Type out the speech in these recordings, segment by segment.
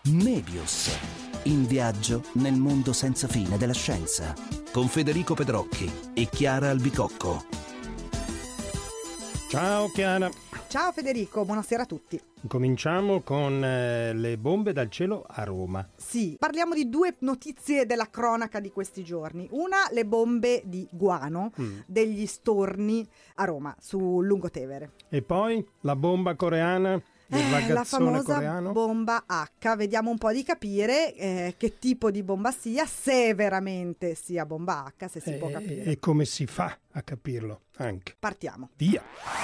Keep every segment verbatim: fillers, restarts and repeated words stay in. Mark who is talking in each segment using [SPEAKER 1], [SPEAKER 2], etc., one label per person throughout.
[SPEAKER 1] Mebius, in viaggio nel mondo senza fine della scienza, con Federico Pedrocchi e Chiara Albicocco.
[SPEAKER 2] Ciao Chiara.
[SPEAKER 3] Ciao Federico, buonasera a tutti.
[SPEAKER 2] Cominciamo con eh, le bombe dal cielo a Roma.
[SPEAKER 3] Sì, parliamo di due notizie della cronaca di questi giorni. Una, le bombe di guano, mm. degli storni a Roma, sul Lungotevere.
[SPEAKER 2] E poi la bomba coreana?
[SPEAKER 3] Eh, la famosa
[SPEAKER 2] coreano.
[SPEAKER 3] bomba H. Vediamo un po' di capire eh, che tipo di bomba sia, se veramente sia bomba H, se si
[SPEAKER 2] e,
[SPEAKER 3] può capire.
[SPEAKER 2] E come si fa a capirlo anche.
[SPEAKER 3] Partiamo.
[SPEAKER 2] Via.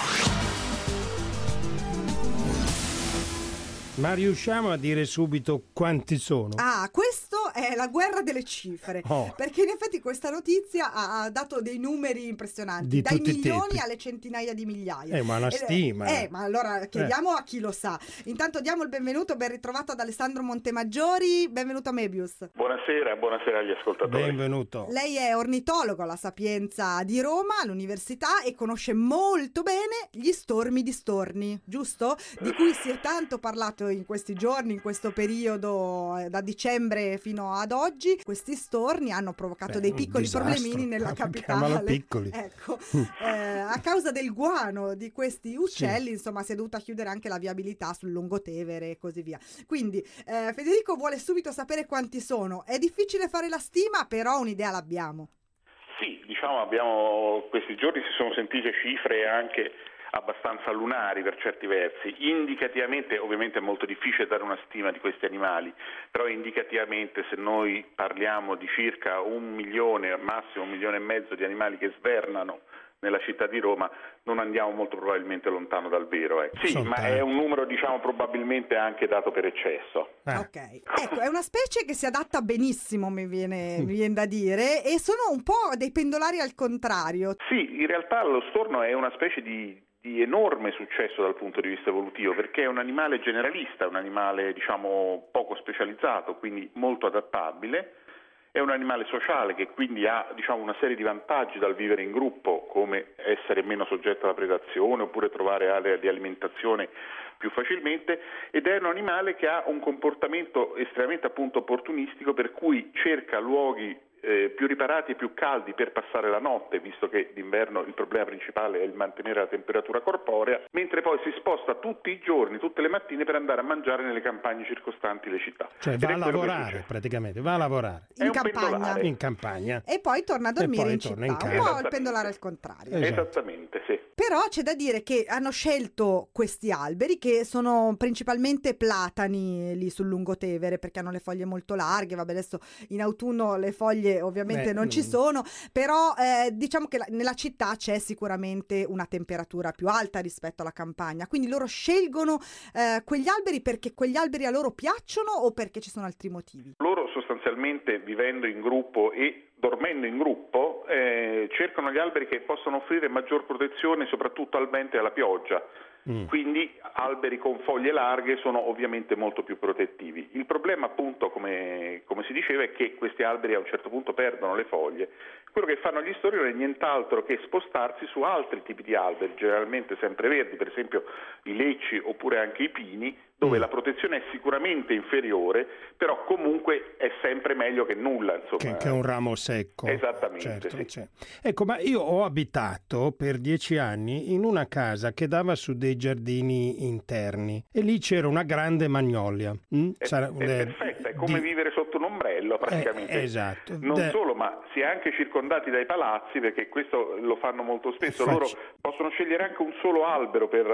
[SPEAKER 2] Ma riusciamo a dire subito quanti sono?
[SPEAKER 3] Ah, questo è la guerra delle cifre,
[SPEAKER 2] oh.
[SPEAKER 3] perché in effetti questa notizia ha dato dei numeri impressionanti,
[SPEAKER 2] di
[SPEAKER 3] dai
[SPEAKER 2] tutti
[SPEAKER 3] milioni
[SPEAKER 2] tipi.
[SPEAKER 3] alle centinaia di migliaia.
[SPEAKER 2] Eh, ma una stima.
[SPEAKER 3] Eh, ma allora chiediamo eh. a chi lo sa. Intanto diamo il benvenuto, ben ritrovato ad Alessandro Montemaggiori, benvenuto a Mebius.
[SPEAKER 4] Buonasera, buonasera agli ascoltatori.
[SPEAKER 2] Benvenuto.
[SPEAKER 3] Lei è ornitologo alla Sapienza di Roma, all'università, e conosce molto bene gli stormi di storni, giusto? Di cui si è tanto parlato in questi giorni, in questo periodo da dicembre fino ad oggi. Questi storni hanno provocato Beh, dei piccoli
[SPEAKER 2] disastro.
[SPEAKER 3] problemini nella capitale.
[SPEAKER 2] Piccoli.
[SPEAKER 3] Ecco, eh, a causa del guano di questi uccelli, sì. insomma, si è dovuta chiudere anche la viabilità sul Lungotevere e così via. Quindi eh, Federico vuole subito sapere quanti sono. È difficile fare la stima, però un'idea l'abbiamo.
[SPEAKER 4] Sì, diciamo abbiamo questi giorni si sono sentite cifre anche abbastanza lunari per certi versi. Indicativamente, ovviamente è molto difficile dare una stima di questi animali, però indicativamente se noi parliamo di circa un milione, massimo un milione e mezzo di animali che svernano nella città di Roma, non andiamo molto probabilmente lontano dal vero. Eh. Sì, Sono ma tanti. È un numero diciamo probabilmente anche dato per eccesso.
[SPEAKER 3] Eh. Ok, ecco, è una specie che si adatta benissimo, mi viene, mi viene da dire, e sono un po' dei pendolari al contrario.
[SPEAKER 4] Sì, in realtà lo storno è una specie di di enorme successo dal punto di vista evolutivo, perché è un animale generalista, un animale diciamo poco specializzato, quindi molto adattabile, è un animale sociale che quindi ha diciamo una serie di vantaggi dal vivere in gruppo, come essere meno soggetto alla predazione oppure trovare aree di alimentazione più facilmente, ed è un animale che ha un comportamento estremamente appunto opportunistico, per cui cerca luoghi Eh, più riparati e più caldi per passare la notte, visto che d'inverno il problema principale è il mantenere la temperatura corporea, mentre poi si sposta tutti i giorni, tutte le mattine, per andare a mangiare nelle campagne circostanti le città.
[SPEAKER 2] Cioè va a lavorare praticamente, va a lavorare.
[SPEAKER 3] In campagna.
[SPEAKER 2] In campagna.
[SPEAKER 3] E poi torna a dormire in città,
[SPEAKER 2] in
[SPEAKER 3] un po' il pendolare al contrario.
[SPEAKER 4] Esatto. Esattamente, sì.
[SPEAKER 3] Però c'è da dire che hanno scelto questi alberi, che sono principalmente platani lì sul Lungotevere, perché hanno le foglie molto larghe. Vabbè, adesso in autunno le foglie ovviamente Beh, non ci sono, però eh, diciamo che la, nella città c'è sicuramente una temperatura più alta rispetto alla campagna, quindi loro scelgono eh, quegli alberi perché quegli alberi a loro piacciono o perché ci sono altri motivi?
[SPEAKER 4] Loro sostanzialmente, vivendo in gruppo e dormendo in gruppo, eh, cercano gli alberi che possono offrire maggior protezione soprattutto al vento e alla pioggia. Mm. Quindi alberi con foglie larghe sono ovviamente molto più protettivi. Il problema appunto, come, come si diceva, è che questi alberi a un certo punto perdono le foglie. Quello che fanno gli storni non è nient'altro che spostarsi su altri tipi di alberi, generalmente sempreverdi, per esempio i lecci oppure anche i pini, dove mm. la protezione è sicuramente inferiore, però comunque è sempre meglio che nulla, insomma.
[SPEAKER 2] Che, che un ramo secco.
[SPEAKER 4] Esattamente,
[SPEAKER 2] certo,
[SPEAKER 4] sì.
[SPEAKER 2] Ecco, ma io ho abitato per dieci anni in una casa che dava su dei giardini interni e lì c'era una grande magnolia. Mm?
[SPEAKER 4] È,
[SPEAKER 2] Sarà,
[SPEAKER 4] è eh, perfetta, è come di... vivere sotto un ombrello praticamente.
[SPEAKER 2] Eh, esatto.
[SPEAKER 4] Non
[SPEAKER 2] De...
[SPEAKER 4] solo, ma si è anche circondati dai palazzi, perché questo lo fanno molto spesso.
[SPEAKER 2] Faccio...
[SPEAKER 4] Loro possono scegliere anche un solo albero per,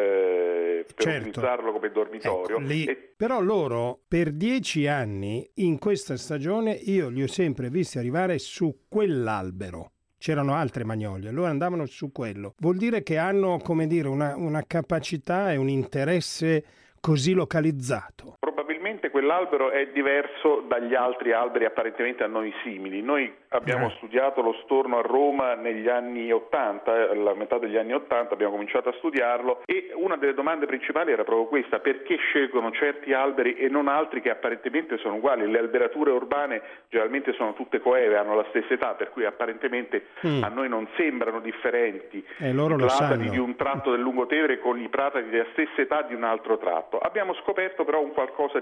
[SPEAKER 4] eh, per
[SPEAKER 2] certo.
[SPEAKER 4] utilizzarlo come dormitorio.
[SPEAKER 2] Ecco, lì...
[SPEAKER 4] e...
[SPEAKER 2] Però loro per dieci anni in questa stagione io li ho sempre visti arrivare su quell'albero. C'erano altre magnolie, loro andavano su quello. Vuol dire che hanno, come dire, una, una capacità e un interesse così localizzato.
[SPEAKER 4] Probabilmente quell'albero è diverso dagli altri alberi apparentemente a noi simili. Noi abbiamo eh. studiato lo storno a Roma negli anni ottanta, alla metà degli anni ottanta abbiamo cominciato a studiarlo, e una delle domande principali era proprio questa: perché scelgono certi alberi e non altri che apparentemente sono uguali? Le alberature urbane generalmente sono tutte coeve, hanno la stessa età, per cui apparentemente mm. a noi non sembrano differenti
[SPEAKER 2] e loro
[SPEAKER 4] i
[SPEAKER 2] lo
[SPEAKER 4] platani
[SPEAKER 2] sanno.
[SPEAKER 4] di un tratto del Lungotevere con i platani della stessa età di un altro tratto. Abbiamo scoperto però un qualcosa di interessante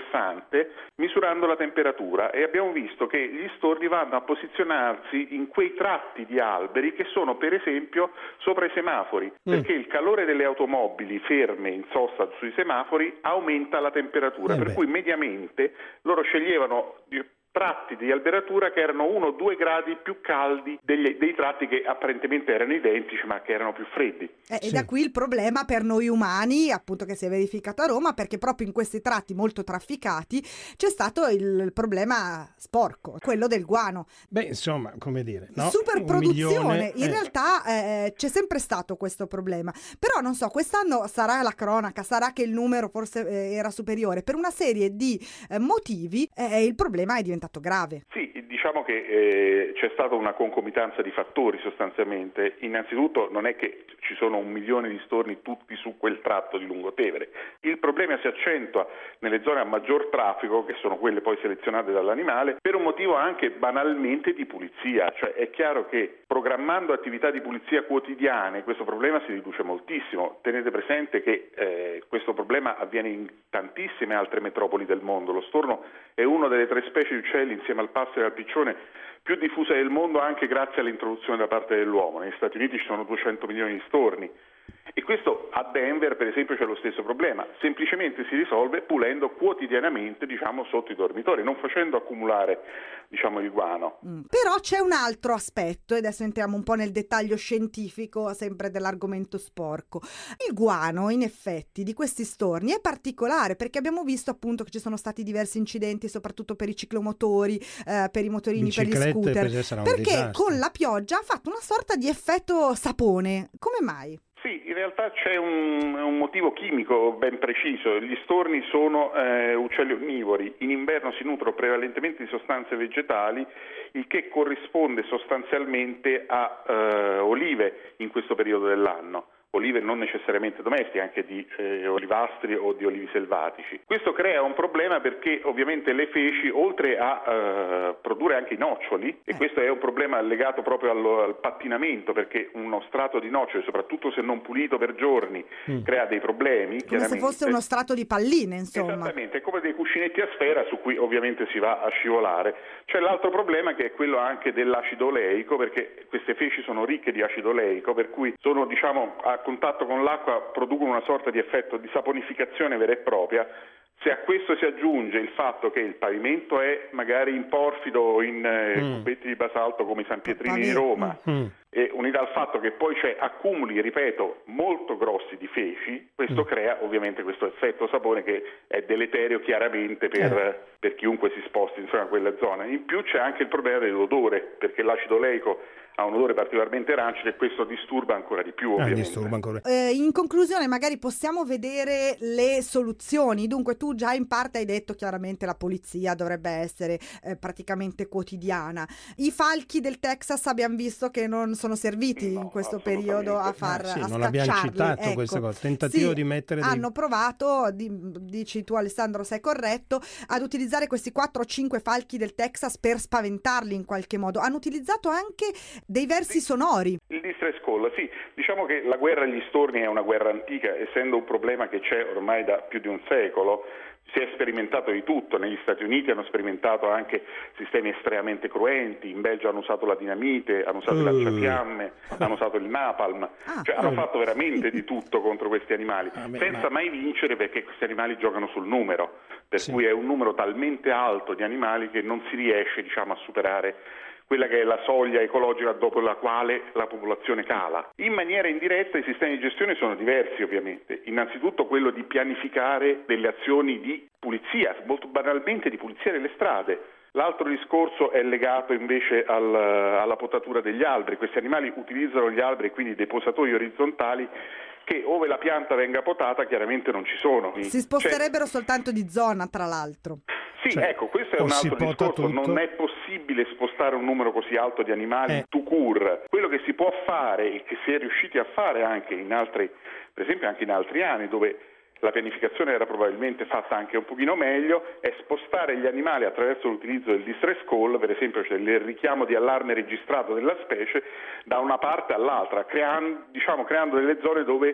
[SPEAKER 4] interessante misurando la temperatura, e abbiamo visto che gli storni vanno a posizionarsi in quei tratti di alberi che sono per esempio sopra i semafori, mm. perché il calore delle automobili ferme in sosta sui semafori aumenta la temperatura, eh per beh. cui mediamente loro sceglievano tratti di alberatura che erano uno o due gradi più caldi degli, dei tratti che apparentemente erano identici ma che erano più freddi.
[SPEAKER 3] Eh, sì. E da qui il problema per noi umani, appunto, che si è verificato a Roma, perché proprio in questi tratti molto trafficati c'è stato il problema sporco, quello del guano.
[SPEAKER 2] Beh, insomma, come dire, no?
[SPEAKER 3] Superproduzione. In
[SPEAKER 2] eh.
[SPEAKER 3] realtà eh, c'è sempre stato questo problema, però non so, quest'anno sarà la cronaca, sarà che il numero forse eh, era superiore, per una serie di eh, motivi eh, il problema è diventato grave.
[SPEAKER 4] Sì, diciamo che eh, c'è stata una concomitanza di fattori sostanzialmente. Innanzitutto non è che ci sono un milione di storni tutti su quel tratto di Lungotevere. Il problema si accentua nelle zone a maggior traffico, che sono quelle poi selezionate dall'animale, per un motivo anche banalmente di pulizia. Cioè è chiaro che programmando attività di pulizia quotidiane questo problema si riduce moltissimo. Tenete presente che eh, questo problema avviene in tantissime altre metropoli del mondo. Lo storno è una delle tre specie di uccelli, insieme al passero e al piccione, più diffuse del mondo, anche grazie all'introduzione da parte dell'uomo. Negli Stati Uniti ci sono duecento milioni di storni. E questo a Denver, per esempio, c'è lo stesso problema. Semplicemente si risolve pulendo quotidianamente, diciamo, sotto i dormitori, non facendo accumulare, diciamo, il guano.
[SPEAKER 3] Mm. Però c'è un altro aspetto, e adesso entriamo un po' nel dettaglio scientifico, sempre dell'argomento sporco. Il guano, in effetti, di questi storni è particolare, perché abbiamo visto appunto che ci sono stati diversi incidenti, soprattutto per i ciclomotori, eh, per i motorini, per gli scooter, per perché con la pioggia ha fatto una sorta di effetto sapone. Come mai?
[SPEAKER 4] Sì, in realtà c'è un, un motivo chimico ben preciso. Gli storni sono eh, uccelli onnivori, in inverno si nutrono prevalentemente di sostanze vegetali, il che corrisponde sostanzialmente a eh, olive in questo periodo dell'anno. Olive non necessariamente domestiche, anche di eh, olivastri o di olivi selvatici. Questo crea un problema perché ovviamente le feci, oltre a eh, produrre anche i noccioli, e questo è un problema legato proprio allo, al pattinamento, perché uno strato di noccioli, soprattutto se non pulito per giorni, mm. crea dei problemi.
[SPEAKER 3] Come se fosse uno strato di palline, insomma.
[SPEAKER 4] Esattamente, è come dei cuscinetti a sfera su cui ovviamente si va a scivolare. C'è l'altro problema che è quello anche dell'acido oleico, perché queste feci sono ricche di acido oleico, per cui sono, diciamo, a contatto con l'acqua, producono una sorta di effetto di saponificazione vera e propria. Se a questo si aggiunge il fatto che il pavimento è magari in porfido o in eh, mm. cubetti di basalto come i San Pietrini di Roma, mm. e unito al fatto che poi c'è accumuli, ripeto, molto grossi di feci, questo mm. crea ovviamente questo effetto sapone che è deleterio chiaramente per, eh. per chiunque si sposti insomma a quella zona. In più c'è anche il problema dell'odore, perché l'acido oleico ha un odore particolarmente rancido e questo disturba ancora di più, ovviamente. Ah, disturba ancora.
[SPEAKER 3] Eh, in conclusione, magari possiamo vedere le soluzioni. Dunque, tu già in parte hai detto chiaramente la pulizia dovrebbe essere eh, praticamente quotidiana. I falchi del Texas abbiamo visto che non sono serviti no, in questo periodo a far
[SPEAKER 2] eh, sì,
[SPEAKER 3] a
[SPEAKER 2] non abbiamo citato
[SPEAKER 3] ecco.
[SPEAKER 2] questa cosa. Tentativo
[SPEAKER 3] sì,
[SPEAKER 2] di mettere dei...
[SPEAKER 3] hanno provato, di, dici tu Alessandro sei corretto, ad utilizzare questi quattro o cinque falchi del Texas per spaventarli in qualche modo. Hanno utilizzato anche dei versi sonori.
[SPEAKER 4] Il distress call, sì, diciamo che la guerra agli storni è una guerra antica, essendo un problema che c'è ormai da più di un secolo. Si è sperimentato di tutto, negli Stati Uniti hanno sperimentato anche sistemi estremamente cruenti, in Belgio hanno usato la dinamite, hanno usato uh. i lanciafiamme, hanno usato il napalm, ah, cioè uh. hanno fatto veramente di tutto contro questi animali, ah, beh, senza ma... mai vincere, perché questi animali giocano sul numero, per sì. cui è un numero talmente alto di animali che non si riesce, diciamo, a superare quella che è la soglia ecologica dopo la quale la popolazione cala. In maniera indiretta i sistemi di gestione sono diversi, ovviamente. Innanzitutto quello di pianificare delle azioni di pulizia, molto banalmente di pulizia delle strade. L'altro discorso è legato invece al, alla potatura degli alberi. Questi animali utilizzano gli alberi, quindi dei posatoi orizzontali, che ove la pianta venga potata chiaramente non ci sono.
[SPEAKER 3] Si sposterebbero cioè, soltanto di zona, tra l'altro.
[SPEAKER 4] Sì, cioè, ecco, questo è un altro discorso, tutto. Non è possibile spostare un numero così alto di animali eh. tout court. Quello che si può fare e che si è riusciti a fare anche in altri, per esempio anche in altri anni, dove la pianificazione era probabilmente fatta anche un pochino meglio, è spostare gli animali attraverso l'utilizzo del distress call, per esempio cioè il richiamo di allarme registrato della specie, da una parte all'altra, creando, diciamo, creando delle zone dove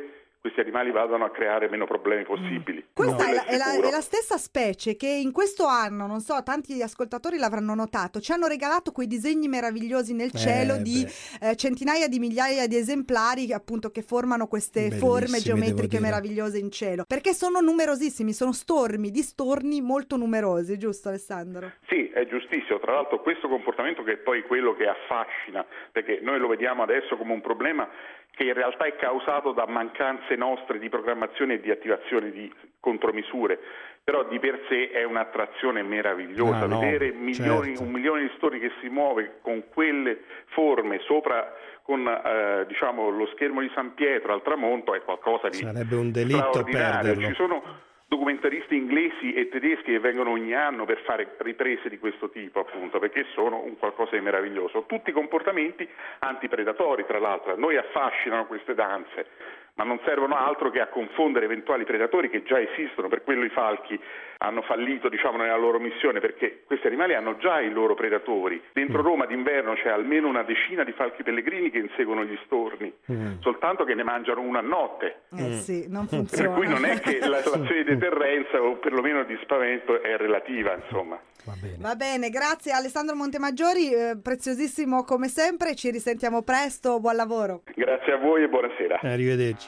[SPEAKER 4] questi animali vadano a creare meno problemi possibili.
[SPEAKER 3] Questa
[SPEAKER 4] no.
[SPEAKER 3] è, la, è, la, è la stessa specie che in questo anno, non so, tanti ascoltatori l'avranno notato, ci hanno regalato quei disegni meravigliosi nel cielo
[SPEAKER 2] eh,
[SPEAKER 3] di eh, centinaia di migliaia di esemplari appunto che formano queste
[SPEAKER 2] Bellissimi,
[SPEAKER 3] forme
[SPEAKER 2] devo
[SPEAKER 3] geometriche
[SPEAKER 2] dire.
[SPEAKER 3] meravigliose in cielo, perché sono numerosissimi, sono stormi di storni molto numerosi, giusto Alessandro?
[SPEAKER 4] Sì, è giustissimo. Tra l'altro questo comportamento che è poi quello che affascina, perché noi lo vediamo adesso come un problema che in realtà è causato da mancanze nostre di programmazione e di attivazione di contromisure, però di per sé è un'attrazione meravigliosa.
[SPEAKER 2] Ah, no,
[SPEAKER 4] vedere milioni,
[SPEAKER 2] certo.
[SPEAKER 4] un milione di storni che si muove con quelle forme sopra con eh, diciamo lo schermo di San Pietro al tramonto è qualcosa di
[SPEAKER 2] sarebbe un delitto
[SPEAKER 4] straordinario.
[SPEAKER 2] perderlo.
[SPEAKER 4] Ci sono documentaristi inglesi e tedeschi che vengono ogni anno per fare riprese di questo tipo, appunto, perché sono un qualcosa di meraviglioso. Tutti comportamenti antipredatori, tra l'altro. A noi affascinano queste danze, ma non servono altro che a confondere eventuali predatori che già esistono. Per quello i falchi hanno fallito, diciamo, nella loro missione, perché questi animali hanno già i loro predatori. Dentro Roma d'inverno c'è almeno una decina di falchi pellegrini che inseguono gli storni, mm. soltanto che ne mangiano una a notte.
[SPEAKER 3] Eh mm. sì, non funziona.
[SPEAKER 4] Per cui non è che la situazione di deterrenza o perlomeno di spavento è relativa, insomma.
[SPEAKER 2] Va bene.
[SPEAKER 3] Va bene, grazie Alessandro Montemaggiori, eh, preziosissimo come sempre, ci risentiamo presto, buon lavoro.
[SPEAKER 4] Grazie a voi e buonasera.
[SPEAKER 2] Arrivederci.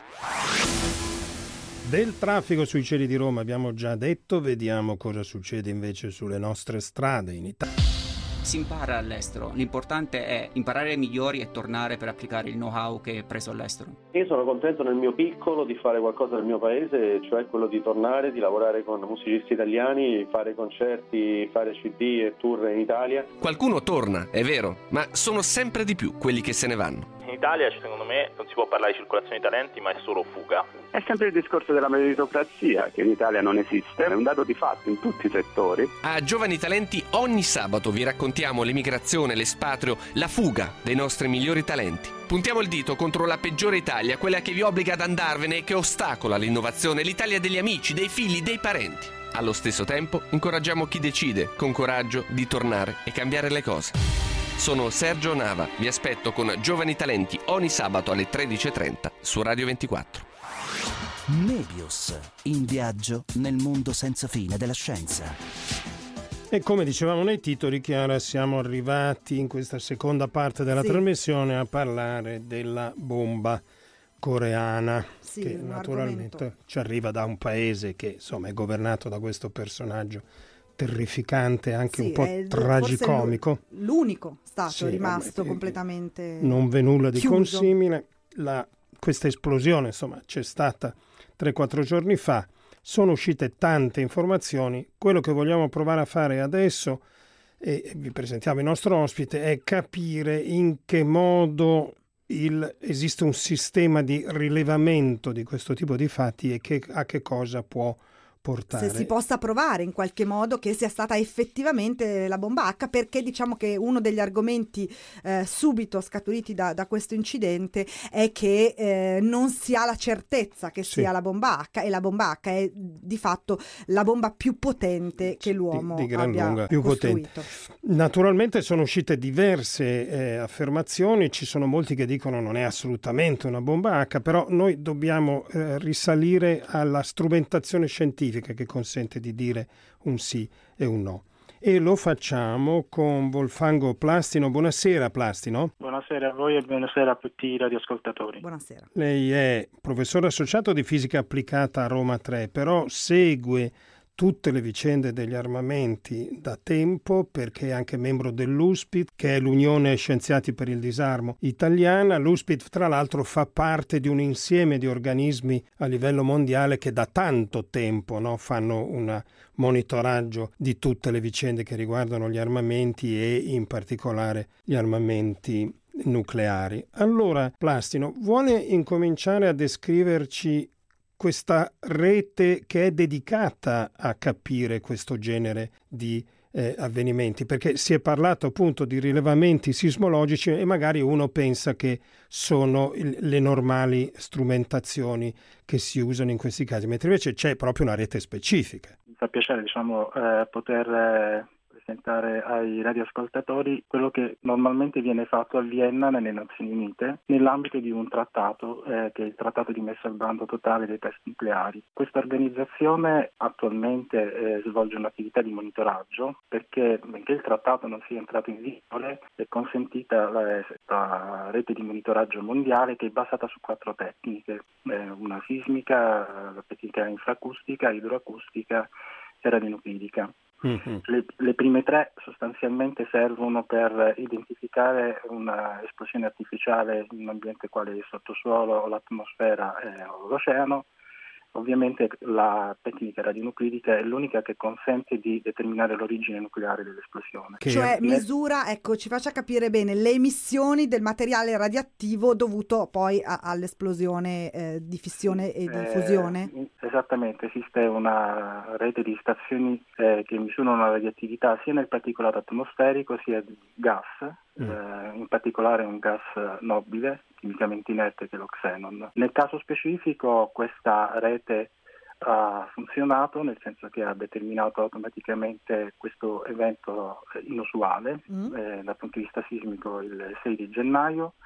[SPEAKER 2] Del traffico sui cieli di Roma abbiamo già detto, vediamo cosa succede invece sulle nostre strade in Italia.
[SPEAKER 5] Si impara all'estero, l'importante è imparare ai migliori e tornare per applicare il know-how che hai preso all'estero.
[SPEAKER 6] Io sono contento nel mio piccolo di fare qualcosa nel mio paese, cioè quello di tornare, di lavorare con musicisti italiani, fare concerti, fare C D e tour in Italia.
[SPEAKER 7] Qualcuno torna, è vero, ma sono sempre di più quelli che se ne vanno.
[SPEAKER 8] In Italia, secondo me, non si può parlare di circolazione di talenti, ma è solo fuga.
[SPEAKER 9] È sempre il discorso della meritocrazia, che in Italia non esiste, è un dato di fatto in tutti i settori.
[SPEAKER 7] A Giovani Talenti ogni sabato vi raccontiamo l'emigrazione, l'espatrio, la fuga dei nostri migliori talenti. Puntiamo il dito contro la peggiore Italia, quella che vi obbliga ad andarvene e che ostacola l'innovazione, l'Italia degli amici, dei figli, dei parenti. Allo stesso tempo incoraggiamo chi decide, con coraggio, di tornare e cambiare le cose. Sono Sergio Nava, vi aspetto con Giovani Talenti ogni sabato alle tredici e trenta su Radio ventiquattro.
[SPEAKER 1] Mebius, in viaggio nel mondo senza fine della scienza.
[SPEAKER 2] E come dicevamo nei titoli, Chiara, siamo arrivati in questa seconda parte della sì. trasmissione a parlare della bomba coreana,
[SPEAKER 3] sì,
[SPEAKER 2] che naturalmente argomento. Ci arriva da un paese che insomma è governato da questo personaggio terrificante, anche
[SPEAKER 3] sì,
[SPEAKER 2] un po' tragicomico.
[SPEAKER 3] L'unico stato
[SPEAKER 2] sì,
[SPEAKER 3] rimasto
[SPEAKER 2] vabbè,
[SPEAKER 3] completamente
[SPEAKER 2] non v'è nulla di
[SPEAKER 3] chiuso.
[SPEAKER 2] consimile. La, questa esplosione insomma c'è stata tre quattro giorni fa, sono uscite tante informazioni. Quello che vogliamo provare a fare adesso, e vi presentiamo il nostro ospite, è capire in che modo il, esiste un sistema di rilevamento di questo tipo di fatti e che, a che cosa può portare.
[SPEAKER 3] Se si possa provare in qualche modo che sia stata effettivamente la bomba H, perché diciamo che uno degli argomenti eh, subito scaturiti da, da questo incidente è che eh, non si ha la certezza che
[SPEAKER 2] sì.
[SPEAKER 3] sia la bomba H, e la bomba H è di fatto la bomba più potente che l'uomo
[SPEAKER 2] di, di gran
[SPEAKER 3] abbia
[SPEAKER 2] lunga, più
[SPEAKER 3] costruito.
[SPEAKER 2] Potente. Naturalmente sono uscite diverse eh, affermazioni, ci sono molti che dicono non è assolutamente una bomba H, però noi dobbiamo eh, risalire alla strumentazione scientifica che consente di dire un sì e un no. E lo facciamo con Volfango Plastino. Buonasera Plastino.
[SPEAKER 10] Buonasera a voi e buonasera a tutti i radioascoltatori.
[SPEAKER 3] Buonasera.
[SPEAKER 2] Lei è professore associato di fisica applicata a Roma tre, però segue tutte le vicende degli armamenti da tempo, perché è anche membro dell'U S P I T, che è l'Unione Scienziati per il Disarmo italiana. L'U S P I T, tra l'altro, fa parte di un insieme di organismi a livello mondiale che da tanto tempo no, fanno un monitoraggio di tutte le vicende che riguardano gli armamenti e in particolare gli armamenti nucleari. Allora, Plastino, vuole incominciare a descriverci questa rete che è dedicata a capire questo genere di eh, avvenimenti, perché si è parlato appunto di rilevamenti sismologici e magari uno pensa che sono il, le normali strumentazioni che si usano in questi casi, mentre invece c'è proprio una rete specifica.
[SPEAKER 10] Mi fa piacere diciamo, eh, poter eh, rappresentare ai radioascoltatori quello che normalmente viene fatto a Vienna nelle Nazioni Unite nell'ambito di un trattato eh, che è il trattato di messa al bando totale dei test nucleari. Questa organizzazione attualmente eh, svolge un'attività di monitoraggio perché benché il trattato non sia entrato in vigore è consentita la, la rete di monitoraggio mondiale che è basata su quattro tecniche, eh, una sismica, la tecnica infraacustica, idroacustica e radionuclidica. Mm-hmm. Le, le prime tre sostanzialmente servono per identificare una esplosione artificiale in un ambiente quale il sottosuolo o l'atmosfera eh, o l'oceano. Ovviamente la tecnica radionuclidica è l'unica che consente di determinare l'origine nucleare dell'esplosione.
[SPEAKER 3] Che cioè misura, ecco, ci faccia capire bene, le emissioni del materiale radioattivo dovuto poi a, all'esplosione eh, di fissione e di
[SPEAKER 10] eh,
[SPEAKER 3] fusione?
[SPEAKER 10] Esattamente, esiste una rete di stazioni eh, che misurano la radioattività sia nel particolato atmosferico sia di gas, mm. eh, in particolare un gas nobile, chimicamente inerte, che è lo xenon. Nel caso specifico questa rete ha funzionato, nel senso che ha determinato automaticamente questo evento inusuale mm. eh, dal punto di vista sismico il sei di gennaio.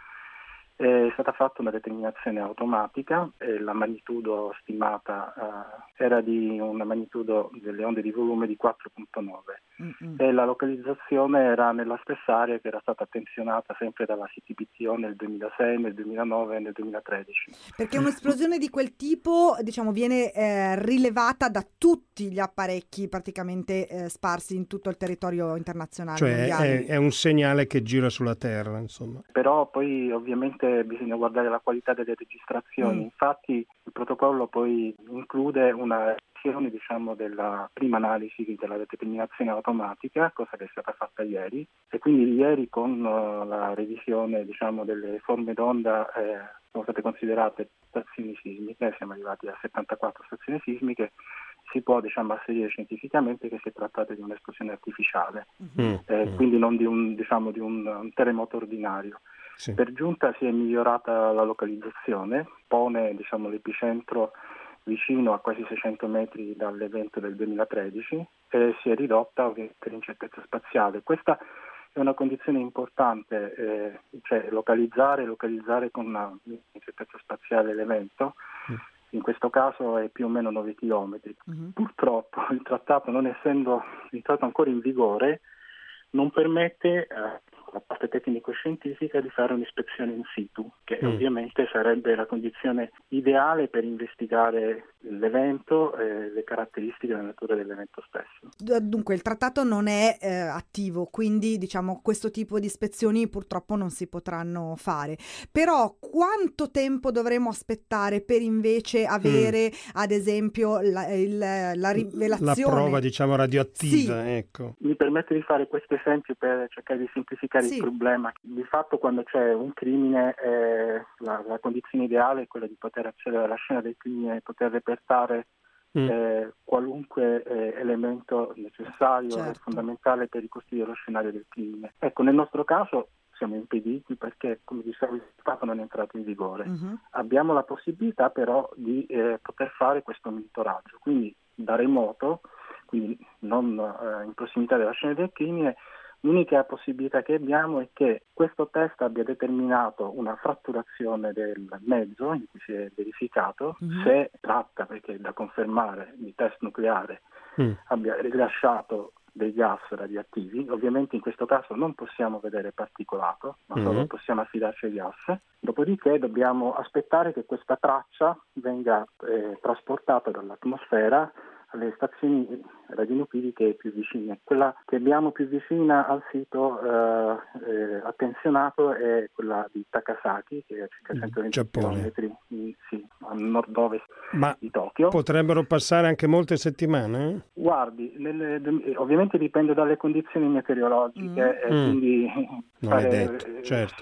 [SPEAKER 10] È stata fatta una determinazione automatica e la magnitudo stimata uh, era di una magnitudo delle onde di volume di quattro virgola nove mm-hmm. e la localizzazione era nella stessa area che era stata attenzionata sempre dalla C T B T O nel duemilasei, nel duemilanove e nel duemilatredici.
[SPEAKER 3] Perché un'esplosione di quel tipo, diciamo, viene eh, rilevata da tutti gli apparecchi praticamente eh, sparsi in tutto il territorio internazionale.
[SPEAKER 2] Cioè
[SPEAKER 3] mondiale.
[SPEAKER 2] È, è un segnale che gira sulla Terra, insomma.
[SPEAKER 10] Però poi ovviamente bisogna guardare la qualità delle registrazioni. Mm. Infatti il protocollo poi include una revisione, diciamo, della prima analisi della determinazione automatica, cosa che è stata fatta ieri, e quindi ieri con uh, la revisione, diciamo, delle forme d'onda eh, sono state considerate stazioni sismiche, siamo arrivati a settantaquattro stazioni sismiche, si può, diciamo, asserire scientificamente che si è trattato di un'esplosione artificiale, mm. eh, mm. quindi non di un, diciamo, di un, un terremoto ordinario. Sì. Per giunta si è migliorata la localizzazione, pone, diciamo, l'epicentro vicino a quasi seicento metri dall'evento del duemilatredici e si è ridotta ovviamente l'incertezza spaziale. Questa è una condizione importante, eh, cioè localizzare, localizzare con una incertezza spaziale l'evento. Mm. In questo caso è più o meno nove chilometri. Mm-hmm. Purtroppo il trattato, non essendo entrato ancora in vigore, non permette eh, la parte tecnico-scientifica di fare un'ispezione in situ, che mm. ovviamente sarebbe la condizione ideale per investigare l'evento e le caratteristiche e la natura dell'evento stesso.
[SPEAKER 3] Dunque il trattato non è eh, attivo, quindi diciamo questo tipo di ispezioni purtroppo non si potranno fare. Però quanto tempo dovremo aspettare per invece avere mm. ad esempio la, il, la rivelazione?
[SPEAKER 2] La prova, diciamo, radioattiva,
[SPEAKER 3] sì.
[SPEAKER 2] ecco.
[SPEAKER 10] Mi permette di fare questo esempio per cercare di semplificare sì. il problema. Di fatto quando c'è un crimine eh, la, la condizione ideale è quella di poter accedere alla scena del crimine e poter repertare mm. eh, qualunque eh, elemento necessario certo. e fondamentale per ricostruire lo scenario del crimine. Ecco, nel nostro caso siamo impediti perché, come dicevo, il Stato non è entrato in vigore. Mm-hmm. Abbiamo la possibilità però di eh, poter fare questo monitoraggio, quindi da remoto, quindi non eh, in prossimità della scena del crimine. L'unica possibilità che abbiamo è che questo test abbia determinato una fratturazione del mezzo in cui si è verificato, mm-hmm. se tratta, perché è da confermare, di test nucleare, mm. abbia rilasciato dei gas radioattivi. Ovviamente in questo caso non possiamo vedere particolato, ma mm-hmm. solo possiamo affidarci ai gas. Dopodiché dobbiamo aspettare che questa traccia venga eh, trasportata dall'atmosfera alle stazioni radionuclidiche più vicine. Quella che abbiamo più vicina al sito eh, eh, attenzionato è quella di Takasaki, che è a circa centoventi chilometri sì, a nord-ovest
[SPEAKER 2] Ma
[SPEAKER 10] di Tokyo.
[SPEAKER 2] Potrebbero passare anche molte settimane?
[SPEAKER 10] Guardi, nelle, ovviamente dipende dalle condizioni meteorologiche, mm. e quindi
[SPEAKER 2] non fare, è detto, certo.
[SPEAKER 10] si,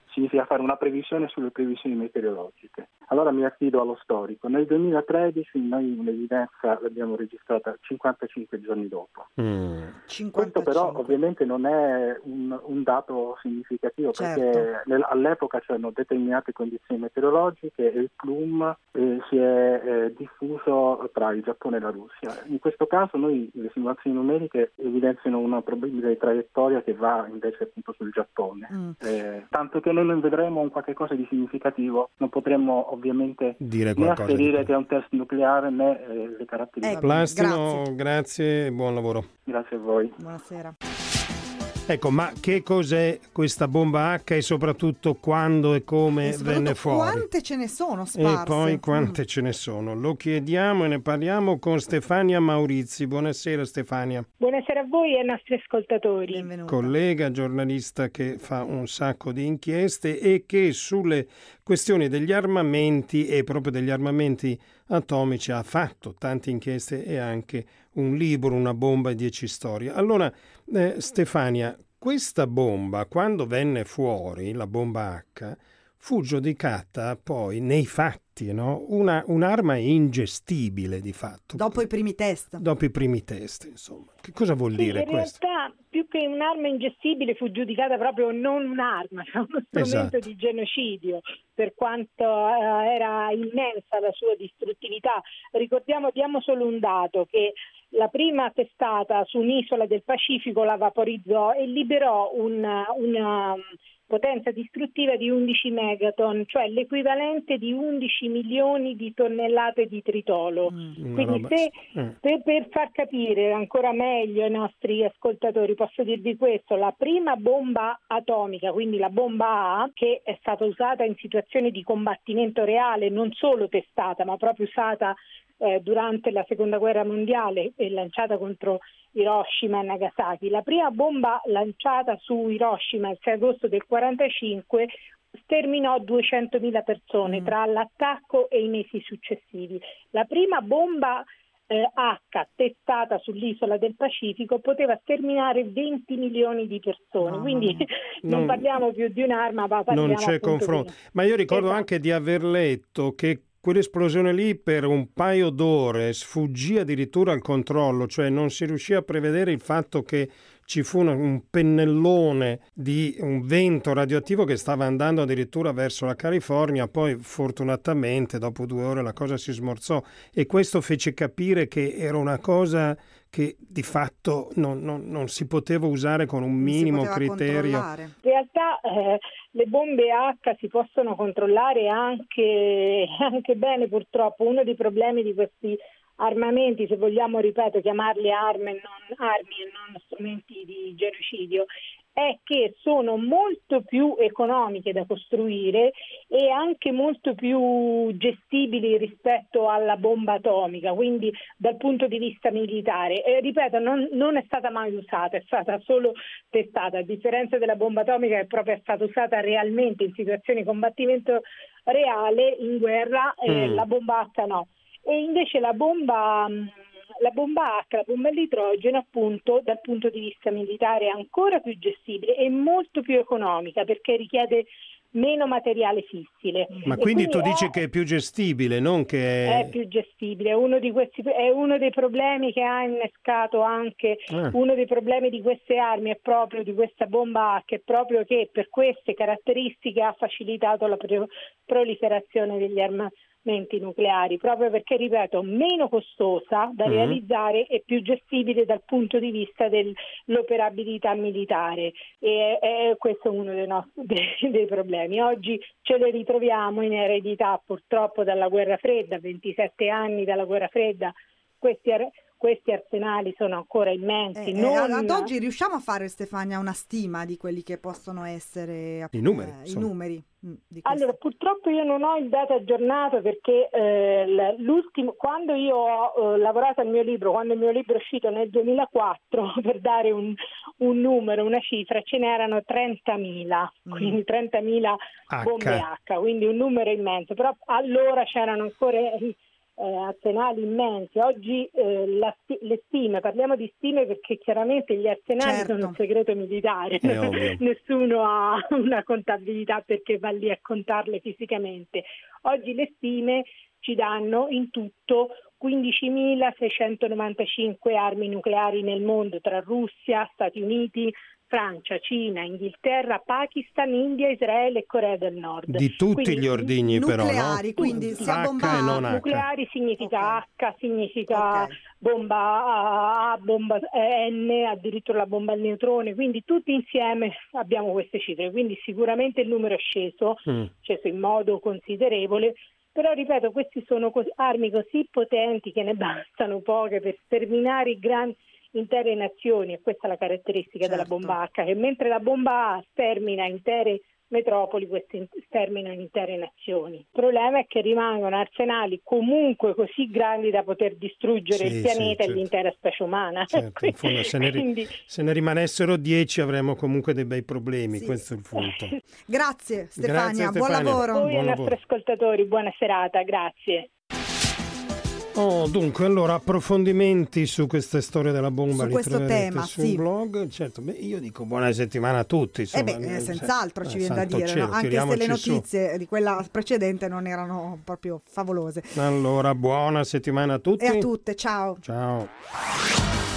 [SPEAKER 10] significa fare una previsione sulle previsioni meteorologiche. Allora mi affido allo storico. Nel duemilatredici noi un'evidenza l'abbiamo registrata cinquantacinque giorni dopo.
[SPEAKER 2] Mm.
[SPEAKER 10] Questo però ovviamente non è un, un dato significativo,
[SPEAKER 3] certo.
[SPEAKER 10] perché nel, all'epoca c'erano determinate condizioni meteorologiche e il plume eh, si è eh, diffuso tra il Giappone e la Russia. In questo caso noi le simulazioni numeriche evidenziano una probabile traiettoria che va invece appunto sul Giappone. Mm. Eh, tanto che noi non vedremo un qualche cosa di significativo, non potremmo ovviamente
[SPEAKER 2] dire
[SPEAKER 10] né
[SPEAKER 2] qualcosa
[SPEAKER 10] asserire
[SPEAKER 2] di...
[SPEAKER 10] che è un test nucleare né eh, le caratteristiche.
[SPEAKER 3] Ecco,
[SPEAKER 2] Plastino,
[SPEAKER 3] grazie.
[SPEAKER 2] grazie e buon lavoro.
[SPEAKER 10] Grazie a voi.
[SPEAKER 3] Buonasera.
[SPEAKER 2] Ecco, ma che cos'è questa bomba H e soprattutto quando e come
[SPEAKER 3] e
[SPEAKER 2] venne fuori?
[SPEAKER 3] Quante ce ne sono sparse?
[SPEAKER 2] E poi quante mm. ce ne sono? Lo chiediamo e ne parliamo con Stefania Maurizi. Buonasera Stefania.
[SPEAKER 11] Buonasera a voi e ai nostri ascoltatori.
[SPEAKER 3] Benvenuta.
[SPEAKER 2] Collega, giornalista che fa un sacco di inchieste e che sulle questioni degli armamenti e proprio degli armamenti atomici ha fatto tante inchieste e anche un libro, Una bomba e dieci storie. Allora, eh, Stefania, questa bomba, quando venne fuori, la bomba H, fu giudicata poi nei fatti, no? Una, un'arma ingestibile di fatto.
[SPEAKER 3] Dopo i primi test.
[SPEAKER 2] Dopo i primi test, insomma. Che cosa vuol
[SPEAKER 11] sì,
[SPEAKER 2] dire
[SPEAKER 11] in
[SPEAKER 2] questo?
[SPEAKER 11] In realtà, più che un'arma ingestibile, fu giudicata proprio non un'arma, cioè uno strumento
[SPEAKER 2] esatto.
[SPEAKER 11] di genocidio, per quanto eh, era immensa la sua distruttività. Ricordiamo, diamo solo un dato, che la prima testata su un'isola del Pacifico la vaporizzò e liberò una, una potenza distruttiva di undici megaton, cioè l'equivalente di undici milioni di tonnellate di tritolo. Mm, Quindi se, mm. per, per far capire ancora meglio ai nostri ascoltatori, posso dirvi questo: la prima bomba atomica, quindi la bomba A, che è stata usata in situazioni di combattimento reale, non solo testata, ma proprio usata Eh, durante la seconda guerra mondiale e lanciata contro Hiroshima e Nagasaki. La prima bomba lanciata su Hiroshima il sei agosto del quarantacinque sterminò duecentomila persone mm. tra l'attacco e i mesi successivi. La prima bomba eh, H testata sull'isola del Pacifico poteva sterminare venti milioni di persone, no, quindi no. non, non parliamo più di un'arma, ma parliamo
[SPEAKER 2] non c'è confronto. Di... Ma io ricordo esatto. anche di aver letto che quell'esplosione lì per un paio d'ore sfuggì addirittura al controllo, cioè non si riuscì a prevedere il fatto che ci fu una, un pennellone di un vento radioattivo che stava andando addirittura verso la California, poi fortunatamente dopo due ore la cosa si smorzò e questo fece capire che era una cosa che di fatto non, non, non si poteva usare con un minimo criterio.
[SPEAKER 11] In realtà eh, le bombe H si possono controllare anche, anche bene, purtroppo. Uno dei problemi di questi armamenti, se vogliamo, ripeto, chiamarli armi e non armi e non strumenti di genocidio, è che sono molto più economiche da costruire e anche molto più gestibili rispetto alla bomba atomica, quindi dal punto di vista militare. E, ripeto, non, non è stata mai usata, è stata solo testata, a differenza della bomba atomica che proprio è stata usata realmente in situazioni di combattimento reale, in guerra, eh, mm. la bomba H no. E invece la bomba... La bomba H, la bomba all'idrogeno, appunto, dal punto di vista militare è ancora più gestibile e molto più economica perché richiede meno materiale fissile.
[SPEAKER 2] Ma
[SPEAKER 11] e
[SPEAKER 2] quindi tu dici
[SPEAKER 11] è,
[SPEAKER 2] che è più gestibile, non che è...
[SPEAKER 11] È più gestibile, uno di questi, è uno dei problemi che ha innescato anche, eh. uno dei problemi di queste armi è proprio di questa bomba H, è proprio che per queste caratteristiche ha facilitato la pro- proliferazione degli armamenti nucleari, proprio perché, ripeto, meno costosa da mm-hmm. realizzare e più gestibile dal punto di vista dell'operabilità militare, e è, è questo uno dei, nostri, dei, dei problemi. Oggi ce le ritroviamo in eredità purtroppo dalla guerra fredda, ventisette anni dalla guerra fredda, questi Questi arsenali sono ancora immensi.
[SPEAKER 3] Eh,
[SPEAKER 11] non...
[SPEAKER 3] Ad oggi riusciamo a fare, Stefania, una stima di quelli che possono essere
[SPEAKER 2] i numeri?
[SPEAKER 3] Eh, i numeri di
[SPEAKER 11] allora, purtroppo io non ho il dato aggiornato perché eh, l'ultimo, quando io ho eh, lavorato al mio libro, quando il mio libro è uscito nel duemilaquattro, per dare un, un numero, una cifra, ce n'erano trentamila, mm. quindi trentamila bombe H, quindi un numero immenso. Però allora c'erano ancora eh, arsenali immensi. Oggi eh, la, le stime, parliamo di stime perché chiaramente gli arsenali
[SPEAKER 3] certo.
[SPEAKER 11] sono un segreto militare,
[SPEAKER 2] È
[SPEAKER 11] nessuno ha una contabilità perché va lì a contarle fisicamente. Oggi le stime ci danno in tutto quindicimilaseicentonovantacinque armi nucleari nel mondo, tra Russia, Stati Uniti, Francia, Cina, Inghilterra, Pakistan, India, Israele e Corea del Nord.
[SPEAKER 2] Di tutti
[SPEAKER 11] quindi,
[SPEAKER 2] gli ordigni però,
[SPEAKER 3] nucleari,
[SPEAKER 2] no?
[SPEAKER 3] quindi
[SPEAKER 2] Tutti.
[SPEAKER 3] sia
[SPEAKER 2] H
[SPEAKER 3] bomba
[SPEAKER 2] e non H.
[SPEAKER 11] Nucleari significa
[SPEAKER 3] okay.
[SPEAKER 11] H, significa
[SPEAKER 3] okay.
[SPEAKER 11] bomba A, bomba N, addirittura la bomba al neutrone, quindi tutti insieme abbiamo queste cifre, quindi sicuramente il numero è sceso,
[SPEAKER 2] Mm.
[SPEAKER 11] sceso in modo considerevole. Però, ripeto, questi sono cos- armi così potenti che ne bastano poche per sterminare i grandi intere nazioni, e questa è la caratteristica
[SPEAKER 3] certo.
[SPEAKER 11] della bomba H, che mentre la bomba A stermina intere metropoli, queste sterminano intere nazioni. Il problema è che rimangono arsenali comunque così grandi da poter distruggere
[SPEAKER 2] Sì,
[SPEAKER 11] il pianeta
[SPEAKER 2] sì,
[SPEAKER 11] e
[SPEAKER 2] certo.
[SPEAKER 11] l'intera specie umana.
[SPEAKER 2] Certo, in fondo, se, ne ri-
[SPEAKER 11] Quindi...
[SPEAKER 2] se ne rimanessero dieci avremmo comunque dei bei problemi,
[SPEAKER 3] sì.
[SPEAKER 2] questo è il punto.
[SPEAKER 3] Grazie Stefania,
[SPEAKER 2] Grazie,
[SPEAKER 3] buon
[SPEAKER 2] Stefania.
[SPEAKER 3] lavoro.
[SPEAKER 11] Voi
[SPEAKER 2] Buon
[SPEAKER 11] ai nostri
[SPEAKER 2] lavoro.
[SPEAKER 11] ascoltatori, buona serata, grazie.
[SPEAKER 2] Oh, dunque, allora, approfondimenti su queste storie della bomba
[SPEAKER 3] Su
[SPEAKER 2] li
[SPEAKER 3] questo
[SPEAKER 2] troverete
[SPEAKER 3] tema,
[SPEAKER 2] sul
[SPEAKER 3] sì.
[SPEAKER 2] blog. Certo, beh, io dico buona settimana a tutti. Insomma,
[SPEAKER 3] Eh beh, eh,
[SPEAKER 2] eh,
[SPEAKER 3] senz'altro ci
[SPEAKER 2] eh,
[SPEAKER 3] viene da
[SPEAKER 2] santo
[SPEAKER 3] dire,
[SPEAKER 2] cielo,
[SPEAKER 3] no? Anche se
[SPEAKER 2] tiriamoci
[SPEAKER 3] le
[SPEAKER 2] su.
[SPEAKER 3] notizie di quella precedente non erano proprio favolose.
[SPEAKER 2] Allora, buona settimana a tutti.
[SPEAKER 3] E a tutte, ciao.
[SPEAKER 2] Ciao.